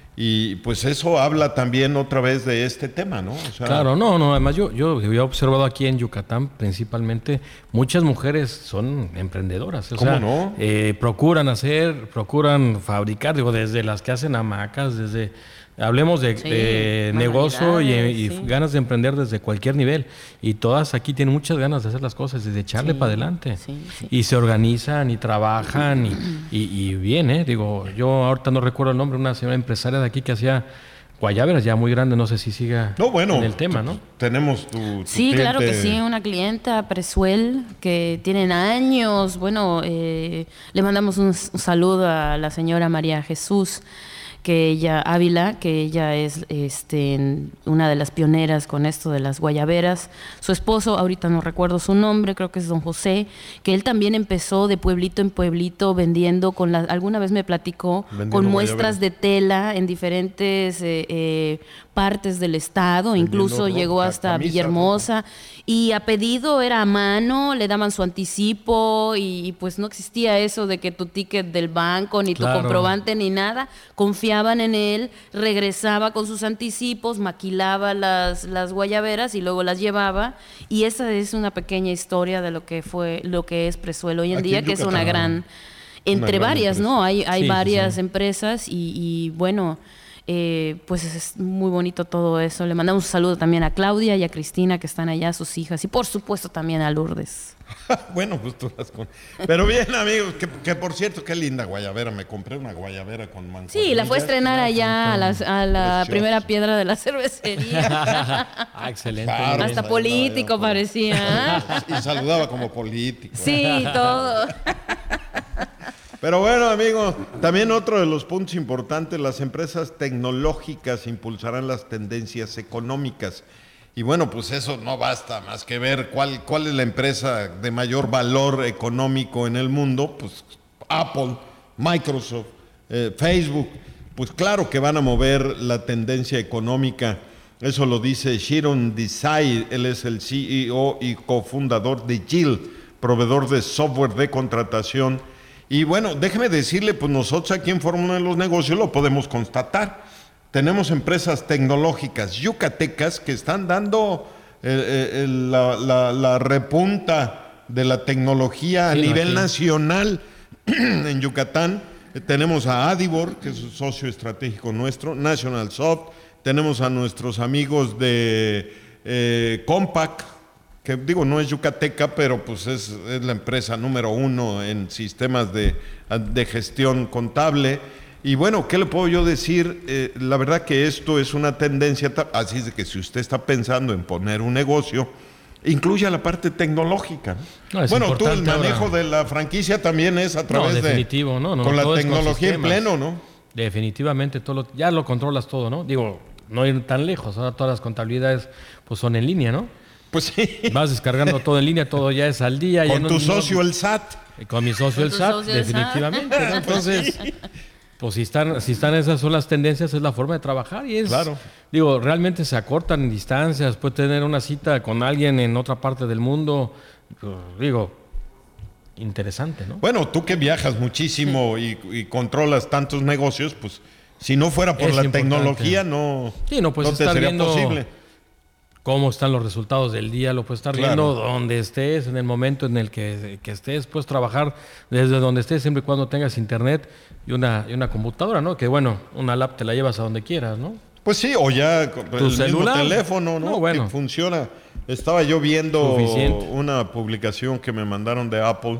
Y pues eso habla también otra vez de este tema, ¿no? O sea, claro, no, no, además yo, yo he observado aquí en Yucatán principalmente, muchas mujeres son emprendedoras. O ¿Cómo sea, no? Eh, procuran hacer, procuran fabricar, digo, desde las que hacen hamacas, desde... Hablemos de, Sí, de negocio y, y sí. ganas de emprender desde cualquier nivel. Y todas aquí tienen muchas ganas de hacer las cosas y de echarle Sí, para adelante. sí, sí. Y se organizan y trabajan y, y, y bien, ¿eh? Digo, yo ahorita no recuerdo el nombre, una señora empresaria de aquí que hacía guayaberas ya muy grande, no sé si siga no, bueno, en el tema, ¿no? Tenemos tu, tu Sí, claro que cliente. sí, una clienta, Presuel, que tienen años. Bueno, eh, le mandamos un, un saludo a la señora María Jesús, que ella, Ávila, que ella es este, una de las pioneras con esto de las guayaberas. Su esposo, ahorita no recuerdo su nombre, creo que es don José, que él también empezó de pueblito en pueblito vendiendo, con la, alguna vez me platicó, Vendiendo con muestras guayaberas. de tela en diferentes eh, eh, partes del estado, Vendiendo incluso ropa, llegó hasta camisas, Villahermosa, y a pedido era a mano, le daban su anticipo y, y pues no existía eso de que tu ticket del banco, ni Claro. tu comprobante, ni nada, confiaban en él, regresaba con sus anticipos, maquilaba las, las guayaberas y luego las llevaba, y esa es una pequeña historia de lo que fue, lo que es Presuel hoy en Aquí día, en que es Yucatán. una gran, entre gran varias, empresa. ¿no? Hay, hay Sí, sí, varias sí. empresas y, y bueno, eh, pues es muy bonito todo eso. Le mandamos un saludo también a Claudia y a Cristina, que están allá, sus hijas, y por supuesto también a Lourdes. Bueno, pues tú las con... Pero bien, amigos, que, que por cierto, qué linda guayabera. Me compré una guayabera con manzanilla. Sí, la fue a estrenar allá a, las- a la Precioso. primera piedra de la cervecería. Ah, excelente. Claro. Hasta Ahí político andaba yo. parecía. Y saludaba como político. Sí, todo. Pero bueno, amigos, también otro de los puntos importantes, las empresas tecnológicas impulsarán las tendencias económicas. Y bueno, pues eso no basta más que ver cuál, cuál es la empresa de mayor valor económico en el mundo, pues Apple, Microsoft, eh, Facebook, pues claro que van a mover la tendencia económica. Eso lo dice Shiron Desai, él es el C E O y cofundador de Jill, proveedor de software de contratación. Y bueno, déjeme decirle, pues nosotros aquí en Fórmula de los Negocios lo podemos constatar. Tenemos empresas tecnológicas yucatecas que están dando eh, eh, la, la, la repunta de la tecnología a sí, nivel aquí. nacional en Yucatán. Eh, tenemos a Adibor, que es un socio estratégico nuestro, National Soft. Tenemos a nuestros amigos de eh, Compaq, que digo, no es yucateca, pero pues es, es la empresa número uno en sistemas de, de gestión contable. Y bueno, ¿qué le puedo yo decir? Eh, la verdad que esto es una tendencia, así es de que si usted está pensando en poner un negocio, incluya la parte tecnológica. No, bueno, tú el manejo ahora de la franquicia también es a través no, definitivo, de... No, no, con no, la tecnología en pleno, ¿no? Definitivamente, todo lo, ya lo controlas todo, ¿no? Digo, no ir tan lejos, ahora todas las contabilidades pues son en línea, ¿no? Pues sí. Vas descargando todo en línea, todo ya es al día. Con ya tu no, socio no, el S A T. Con mi socio el S A T, socio definitivamente. ¿no? Entonces, sí. pues si están, si están esas son las tendencias, es la forma de trabajar. Y es, claro. Digo, realmente se acortan distancias, puede tener una cita con alguien en otra parte del mundo. Digo, interesante, ¿no? Bueno, tú que viajas muchísimo y, y controlas tantos negocios, pues si no fuera por es la importante. tecnología, no, sí, no, pues no te sería viendo... posible. Cómo están los resultados del día, lo puedes estar claro. viendo donde estés, en el momento en el que, que estés, puedes trabajar desde donde estés, siempre y cuando tengas internet y una, y una computadora, ¿no? Que bueno, una lap te la llevas a donde quieras, ¿no? Pues sí, o ya tu el celular, mismo teléfono, ¿no? no bueno. Que funciona. Estaba yo viendo Suficiente. una publicación que me mandaron de Apple,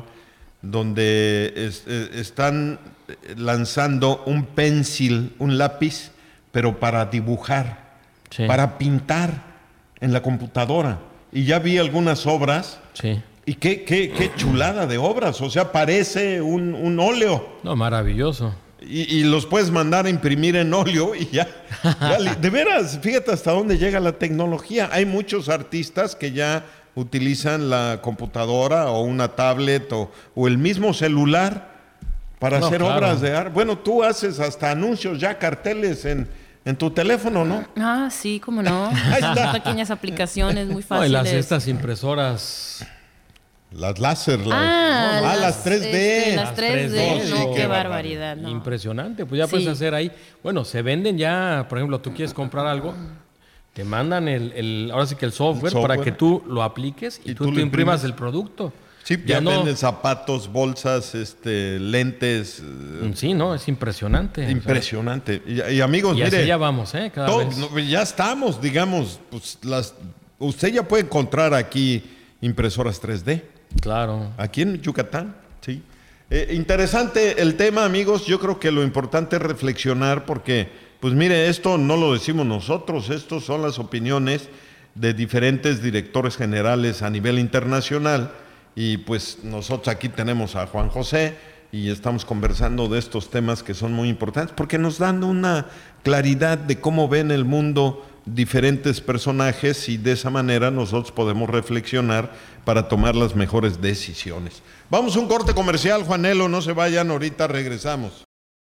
donde es, es, están lanzando un pencil, un lápiz, pero para dibujar, sí. para pintar en la computadora. Y ya vi algunas obras. Sí. Y qué, qué, qué chulada de obras. O sea, parece un, un óleo. No, maravilloso. Y, y los puedes mandar a imprimir en óleo y ya, ya. De veras, fíjate hasta dónde llega la tecnología. Hay muchos artistas que ya utilizan la computadora o una tablet o, o el mismo celular para no, hacer claro. obras de arte. Bueno, tú haces hasta anuncios, ya carteles en... en tu teléfono, ¿no? Ah, sí, cómo no. Pequeñas aplicaciones muy fáciles. No, y las estas impresoras... Las láser. Las, ah, no, las, ah, las tres D. Este, las tres D, no, sí, qué, qué barbaridad. No. Impresionante, pues ya sí. puedes hacer ahí. Bueno, se venden ya, por ejemplo, tú quieres comprar algo, te mandan el, el ahora sí que el software, el software para que tú lo apliques y, y tú, tú te imprimas el producto. Sí, ya, ya no... venden zapatos, bolsas, este, lentes. Sí, no, es impresionante. Impresionante. O sea, y, y amigos, y mire. Así ya vamos, ¿eh? Cada todo, vez. No, ya estamos, digamos, pues las. Usted ya puede encontrar aquí impresoras tres D. Claro. Aquí en Yucatán, sí. Eh, interesante el tema, amigos. Yo creo que lo importante es reflexionar porque, pues mire, esto no lo decimos nosotros, estos son las opiniones de diferentes directores generales a nivel internacional. Y pues nosotros aquí tenemos a Juan José y estamos conversando de estos temas que son muy importantes porque nos dan una claridad de cómo ven el mundo diferentes personajes y de esa manera nosotros podemos reflexionar para tomar las mejores decisiones. Vamos a un corte comercial, Juanelo, no se vayan, ahorita regresamos.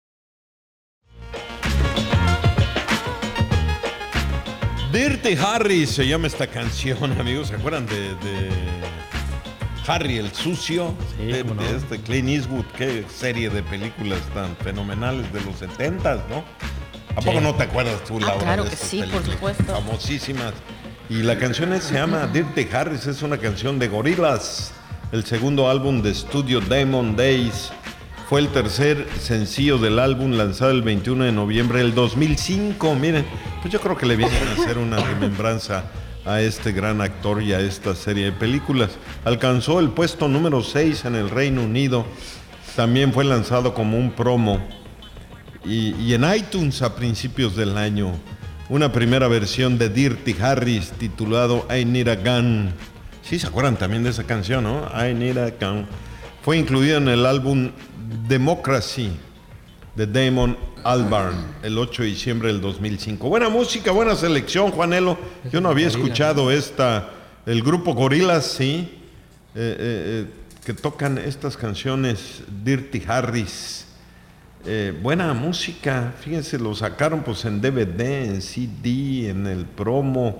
Dirty Harry se llama esta canción, amigos, ¿se acuerdan de... de... Harry el sucio, sí, de, no. de este Clint Eastwood? Qué serie de películas tan fenomenales de los setentas, ¿no? ¿A poco sí. no te acuerdas tú, Laura? Ah, claro de que estas sí, películas por supuesto. Famosísimas. Y la canción es, se llama Dirty Harris, es una canción de Gorillaz, el segundo álbum de estudio Diamond Days. Fue el tercer sencillo del álbum lanzado el veintiuno de noviembre del dos mil cinco. Miren, pues yo creo que le vienen a hacer una remembranza a este gran actor y a esta serie de películas. Alcanzó el puesto número seis en el Reino Unido. También fue lanzado como un promo. Y, y en iTunes a principios del año, una primera versión de Dirty Harris titulado I Need a Gun. Sí, ¿se acuerdan también de esa canción, no? I Need a Gun. Fue incluido en el álbum Democracy de Damon Albarn el ocho de diciembre del dos mil cinco. Buena música, buena selección, Juanelo. Yo no había escuchado esta, el grupo Gorillaz, sí, eh, eh, que tocan estas canciones, Dirty Harris. eh, buena música. Fíjense, lo sacaron pues en D V D, en C D, en el promo,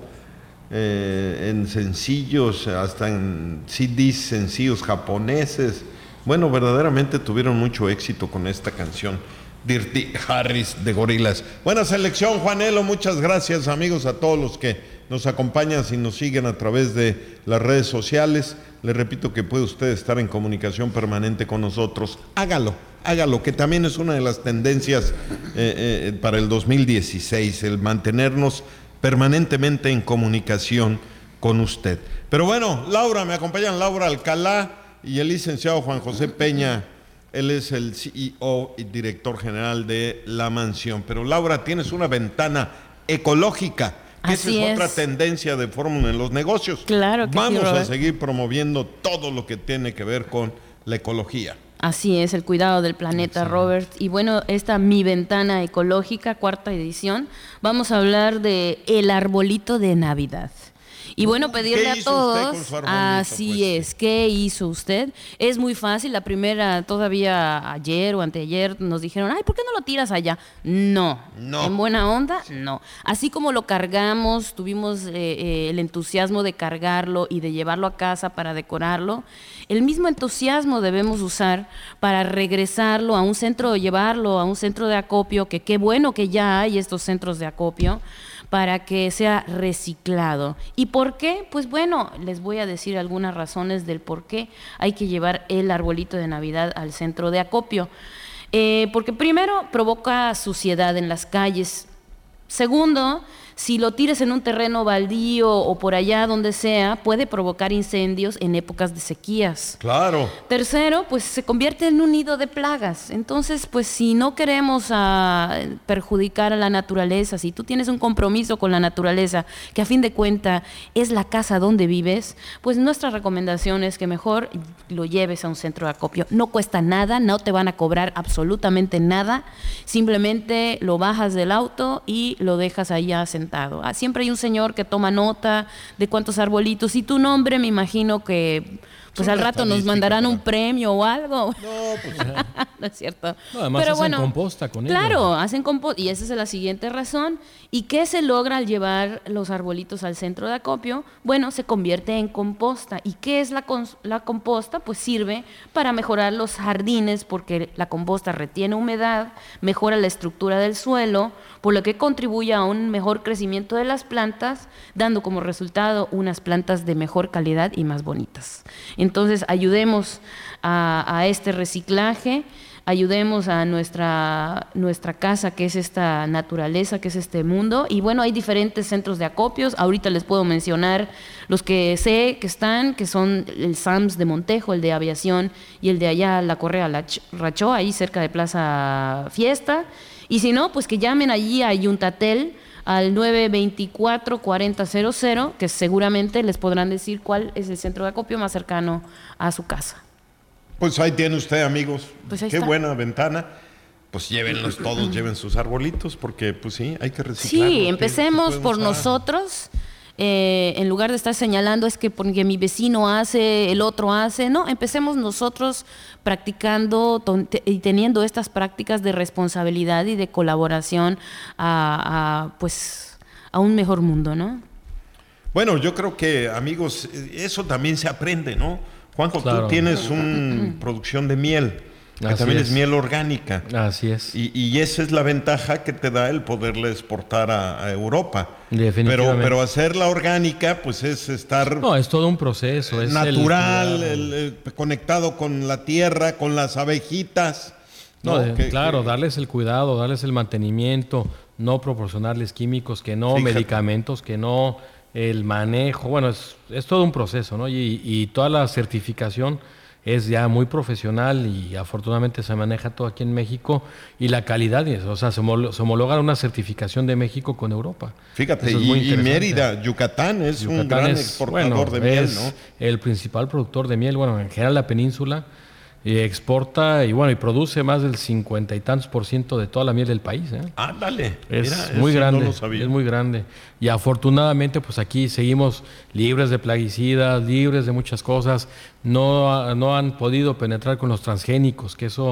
eh, en sencillos, hasta en C Ds sencillos japoneses. Bueno, verdaderamente tuvieron mucho éxito con esta canción, Dirty Harris de Gorillaz. Buena selección, Juanelo, muchas gracias, amigos, a todos los que nos acompañan y nos siguen a través de las redes sociales. Les repito que puede usted estar en comunicación permanente con nosotros. Hágalo, hágalo, que también es una de las tendencias eh, eh, para el dos mil dieciséis, el mantenernos permanentemente en comunicación con usted. Pero bueno, Laura, me acompañan Laura Alcalá y el licenciado Juan José Peña. Él es el C E O y director general de La Mansión. Pero Laura, tienes una ventana ecológica, que esa es, es otra tendencia de Fórmula en los negocios. Claro que Vamos sí, a seguir promoviendo todo lo que tiene que ver con la ecología. Así es, el cuidado del planeta, Excelente. Robert. Y bueno, esta Mi Ventana Ecológica, cuarta edición, vamos a hablar de el arbolito de Navidad. Y bueno, pedirle a todos, así pues? es, ¿qué hizo usted? Es muy fácil, la primera, todavía ayer o anteayer nos dijeron, ay, ¿por qué no lo tiras allá? No, no. En buena onda, sí. no. Así como lo cargamos, tuvimos eh, eh, el entusiasmo de cargarlo y de llevarlo a casa para decorarlo, el mismo entusiasmo debemos usar para regresarlo a un centro, llevarlo a un centro de acopio, que qué bueno que ya hay estos centros de acopio, para que sea reciclado. ¿Y por qué? Pues bueno, les voy a decir algunas razones del por qué hay que llevar el arbolito de Navidad al centro de acopio. Eh, porque primero provoca suciedad en las calles. Segundo, si lo tires en un terreno baldío o por allá donde sea, puede provocar incendios en épocas de sequías. Claro. Tercero, pues se convierte en un nido de plagas. Entonces, pues si no queremos uh, perjudicar a la naturaleza, si tú tienes un compromiso con la naturaleza, que a fin de cuentas es la casa donde vives, pues nuestra recomendación es que mejor lo lleves a un centro de acopio. No cuesta nada, no te van a cobrar absolutamente nada, simplemente lo bajas del auto y lo dejas allá sentado. Siempre hay un señor que toma nota de cuántos arbolitos y tu nombre, me imagino que pues al rato nos mandarán un premio o algo. No, pues no. No es cierto. No, además Pero hacen bueno, composta con claro, ello. Claro, hacen composta y esa es la siguiente razón. ¿Y qué se logra al llevar los arbolitos al centro de acopio? Bueno, se convierte en composta. ¿Y qué es la, la composta? Pues sirve para mejorar los jardines porque la composta retiene humedad, mejora la estructura del suelo, por lo que contribuye a un mejor crecimiento de las plantas, dando como resultado unas plantas de mejor calidad y más bonitas. Entonces, ayudemos a, a este reciclaje, ayudemos a nuestra, nuestra casa, que es esta naturaleza, que es este mundo. Y bueno, hay diferentes centros de acopios. Ahorita les puedo mencionar los que sé que están, que son el SAMS de Montejo, el de Aviación y el de allá, la Correa La Rachó, ahí cerca de Plaza Fiesta. Y si no, pues que llamen allí a Yuntatel al nueve dos cuatro, cuatro cero cero cero, que seguramente les podrán decir cuál es el centro de acopio más cercano a su casa. Pues ahí tiene usted, amigos. Pues ahí Qué está. buena ventana. Pues llévenlos todos, lleven sus arbolitos, porque pues sí, hay que reciclarlos. Sí, empecemos que, que por usar. nosotros. Eh, en lugar de estar señalando es que porque mi vecino hace, el otro hace, no, empecemos nosotros practicando y teniendo estas prácticas de responsabilidad y de colaboración a, a, pues, a un mejor mundo, ¿no? Bueno, yo creo que, amigos, eso también se aprende, ¿no? Juanjo, claro. Tú tienes una producción de miel, que Así también es. es miel orgánica. Así es. Y, y esa es la ventaja que te da el poderla exportar a, a Europa. Definitivamente. Pero, pero hacerla orgánica, pues es estar... No, es todo un proceso. Es natural, el, el, el, conectado con la tierra, con las abejitas. No, ¿no? que, claro, que... darles el cuidado, darles el mantenimiento, no proporcionarles químicos, que no, Fíjate. medicamentos, que no, el manejo. Bueno, es, es todo un proceso, ¿no? Y, y toda la certificación es ya muy profesional y afortunadamente se maneja todo aquí en México y la calidad, o sea, se, homolo- se homologa una certificación de México con Europa. Fíjate, Eso es y, muy y interesante. Mérida, Yucatán es Yucatán un gran es, exportador bueno, de miel, es ¿no? el principal productor de miel, bueno, en general la península, y exporta y bueno, y produce más del cincuenta y tantos por ciento de toda la miel del país, ¿eh? Ándale, Es mira, muy eso grande, no lo sabía. es muy grande. Y afortunadamente, pues aquí seguimos libres de plaguicidas, libres de muchas cosas. No, no han podido penetrar con los transgénicos, que eso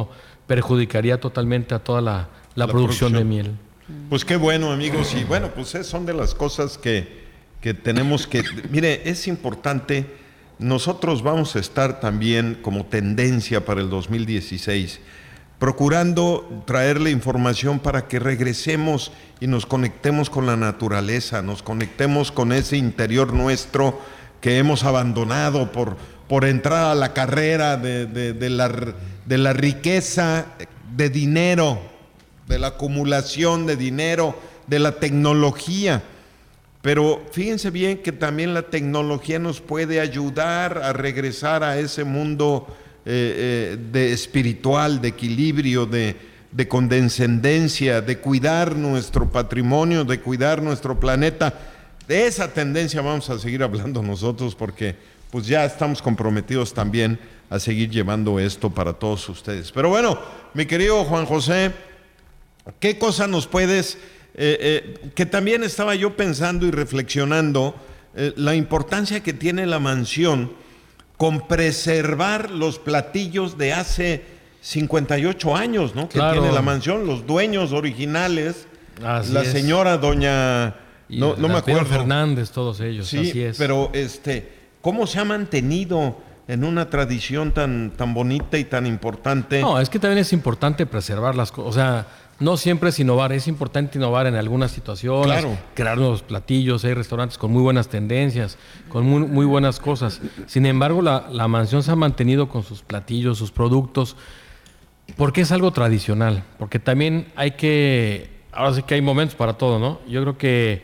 perjudicaría totalmente a toda la, la, la producción, producción de miel. Pues qué bueno, amigos, y bueno, pues son de las cosas que, que tenemos que... Mire, es importante, nosotros vamos a estar también como tendencia para el dos mil dieciséis, procurando traerle información para que regresemos y nos conectemos con la naturaleza, nos conectemos con ese interior nuestro que hemos abandonado por, por entrar a la carrera de, de, de, la, de la riqueza de dinero, de la acumulación de dinero, de la tecnología. Pero fíjense bien que también la tecnología nos puede ayudar a regresar a ese mundo eh, eh, de espiritual, de equilibrio, de, de condescendencia, de cuidar nuestro patrimonio, de cuidar nuestro planeta. De esa tendencia vamos a seguir hablando nosotros porque pues ya estamos comprometidos también a seguir llevando esto para todos ustedes. Pero bueno, mi querido Juan José, ¿qué cosa nos puedes, eh, eh, que también estaba yo pensando y reflexionando, eh, la importancia que tiene la mansión con preservar los platillos de hace cincuenta y ocho años, ¿no? Que claro. tiene la mansión, los dueños originales, así la es. Señora doña, y no, no me acuerdo. Fernández, todos ellos, sí, así es. Pero este, ¿cómo se ha mantenido en una tradición tan, tan bonita y tan importante? No, es que también es importante preservar las cosas, o sea, no siempre es innovar, es importante innovar en algunas situaciones, claro. crear nuevos platillos, hay restaurantes con muy buenas tendencias, con muy, muy buenas cosas. Sin embargo, la, la mansión se ha mantenido con sus platillos, sus productos, porque es algo tradicional, porque también hay que, ahora sí que hay momentos para todo, ¿no? Yo creo que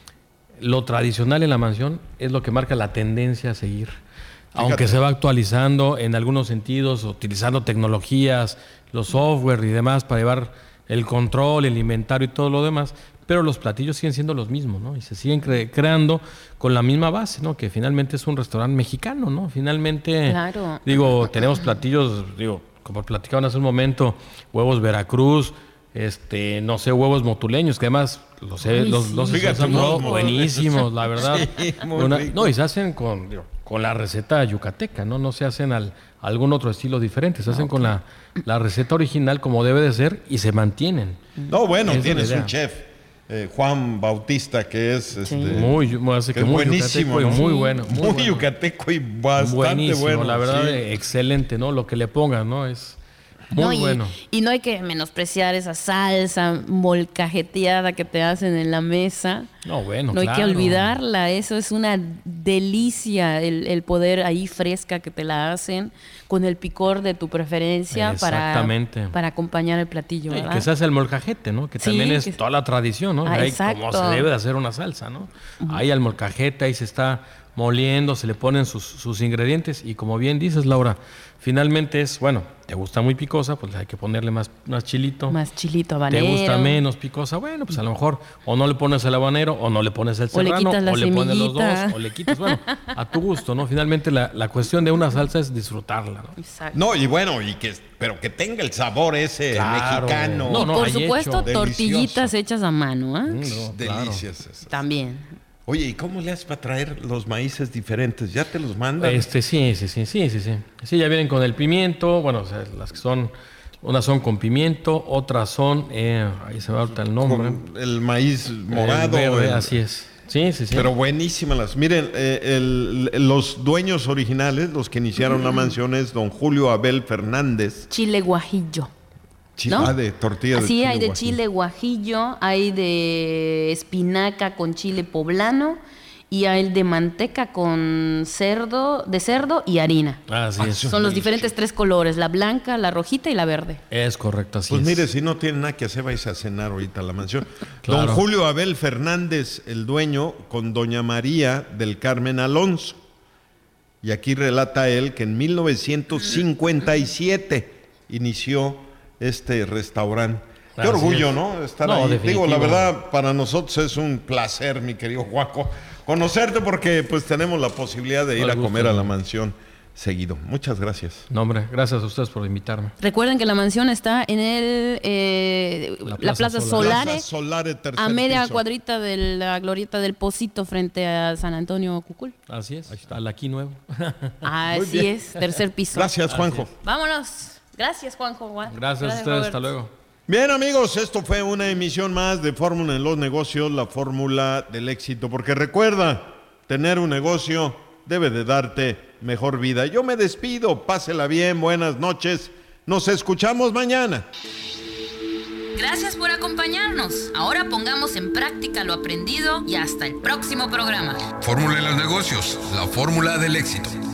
lo tradicional en la mansión es lo que marca la tendencia a seguir. Fíjate. Aunque se va actualizando en algunos sentidos, utilizando tecnologías, los software y demás para llevar el control, el inventario y todo lo demás, pero los platillos siguen siendo los mismos, ¿no? Y se siguen cre- creando con la misma base, ¿no? Que finalmente es un restaurante mexicano, ¿no? Finalmente, claro. digo, tenemos platillos, digo, como platicaban hace un momento, huevos Veracruz, este, no sé, huevos motuleños, que además los he, Ay, los, sí. los Fíjate, no, buenísimos, la verdad. Sí, Una, no, y se hacen con, digo, con la receta yucateca, ¿no? No se hacen al algún otro estilo diferente, se hacen okay. con la, la receta original como debe de ser y se mantienen. No, bueno, es tienes un chef, eh, Juan Bautista, que es sí. este, muy, hace que que muy buenísimo, ¿no? Muy bueno. Muy, muy bueno. yucateco y bastante buenísimo, bueno. La verdad, sí. excelente, ¿no? Lo que le pongan, ¿no? Es muy no, y, bueno. Y no hay que menospreciar esa salsa molcajeteada que te hacen en la mesa. No, bueno, No claro. hay que olvidarla, eso es una delicia, el, el poder ahí fresca que te la hacen, con el picor de tu preferencia para, para acompañar el platillo, ¿verdad? Sí, que se hace el molcajete, ¿no? Que sí, también es que... toda la tradición, ¿no? Ah, ahí exacto. como se debe de hacer una salsa, ¿no? Uh-huh. Ahí al molcajete, ahí se está moliendo, se le ponen sus, sus ingredientes y como bien dices, Laura, finalmente es, bueno, te gusta muy picosa, pues hay que ponerle más, más chilito. Más chilito habanero. Te gusta menos picosa, bueno, pues a lo mejor o no le pones el habanero o no le pones el serrano, o le, quitas la o le pones los dos, o le quitas, bueno, a tu gusto, ¿no? Finalmente la, la cuestión de una salsa es disfrutarla, ¿no? Exacto. No, y bueno, y que, pero que tenga el sabor ese claro. mexicano. No, no, y por supuesto, hecho. tortillitas Delicioso. hechas a mano, ¿eh? Mm, no, delicias claro. esas. También. Oye, ¿y cómo le haces para traer los maíces diferentes? ¿Ya te los mandan? Este, sí, sí, sí, sí, sí, sí. Sí, ya vienen con el pimiento, bueno, o sea, las que son, unas son con pimiento, otras son, eh, ahí se me va el nombre. Con el maíz morado. El verde, el, así es. Sí, sí, sí. Pero buenísimas las. Miren, eh, el, los dueños originales, los que iniciaron la mansión es don Julio Abel Fernández. Chile guajillo. ¿No? Ah, de tortilla de sí, chile hay de guajillo. chile guajillo, hay de espinaca con chile poblano y hay de manteca con cerdo, de cerdo y harina. Así es. Son los diferentes tres colores, la blanca, la rojita y la verde. Es correcto, así pues es. Pues mire, si no tiene nada que hacer, vais a cenar ahorita a la mansión. Claro. Don Julio Abel Fernández, el dueño, con doña María del Carmen Alonso. Y aquí relata él que en mil novecientos cincuenta y siete inició este restaurante. Qué Así orgullo, es. ¿no? Estar no, ahí. Definitivo. Digo, la verdad, para nosotros es un placer, mi querido Juaco, conocerte porque pues tenemos la posibilidad de ir a comer a la mansión seguido. Muchas gracias. No, hombre, gracias a ustedes por invitarme. Recuerden que la mansión está en el eh, la Plaza, la Plaza Solare, Plaza Solare a media piso. cuadrita de la glorieta del Pocito frente a San Antonio Cucul. Así es, ahí está, el aquí nuevo. Así es, tercer piso. Gracias, Juanjo. Vámonos. Gracias, Juanjo. Gracias, Gracias a ustedes, Robert. Hasta luego. Bien, amigos, esto fue una emisión más de Fórmula en los Negocios, la fórmula del éxito. Porque recuerda, tener un negocio debe de darte mejor vida. Yo me despido, pásela bien, buenas noches. Nos escuchamos mañana. Gracias por acompañarnos. Ahora pongamos en práctica lo aprendido y hasta el próximo programa. Fórmula en los Negocios, la fórmula del éxito.